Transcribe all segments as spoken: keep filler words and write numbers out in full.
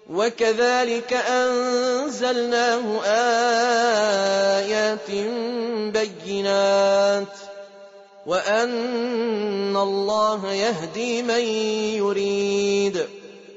وكذلك أنزلناه آيات بينات وأن الله يهدي من يريد.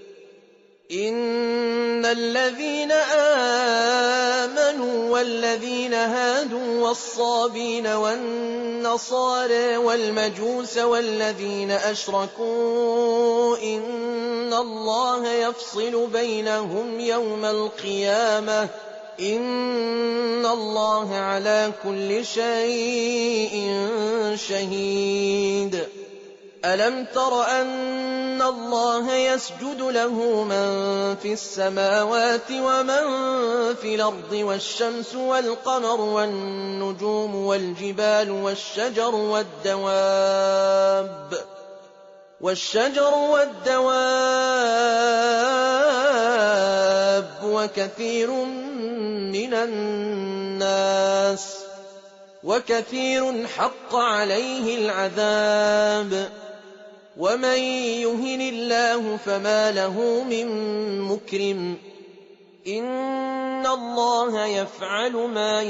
إن الذين آمنوا والذين هادوا والصابين والنصارى والمجوس والذين أشركوا إن الله يفصل بينهم يوم القيامة إن الله على كل شيء شهيد. ألم تر أن الله يسجد له من في السماوات ومن في الأرض والشمس والقمر والنجوم والجبال والشجر والدواب والشجر والدواب وكثير من الناس وكثير حق عليه العذاب ومن يهن الله فما له من مكرم إن الله يفعل ما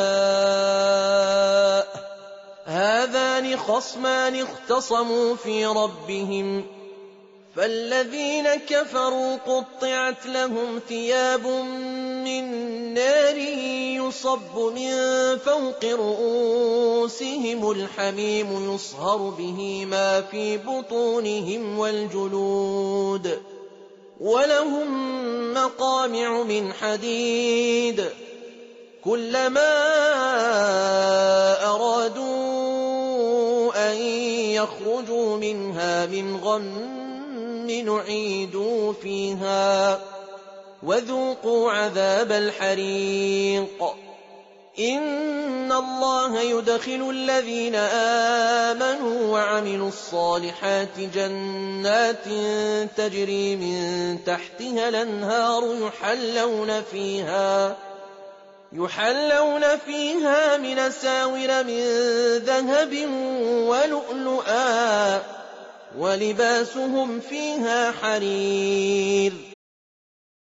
يشاء. هذان خصمان اختصموا في ربهم فالذين كفروا قطعت لهم ثياب من نار يصب من فوق رؤوسهم الحميم يصهر به ما في بطونهم والجلود ولهم مقامع من حديد كلما أرادوا أن يخرجوا منها من غم نعيدوا فيها وذوقوا عذاب الحريق. إن الله يدخل الذين آمنوا وعملوا الصالحات جنات تجري من تحتها الأنهار يحلون فيها يحلون فيها من أساور من ذهب ولؤلؤا ولباسهم فيها حرير.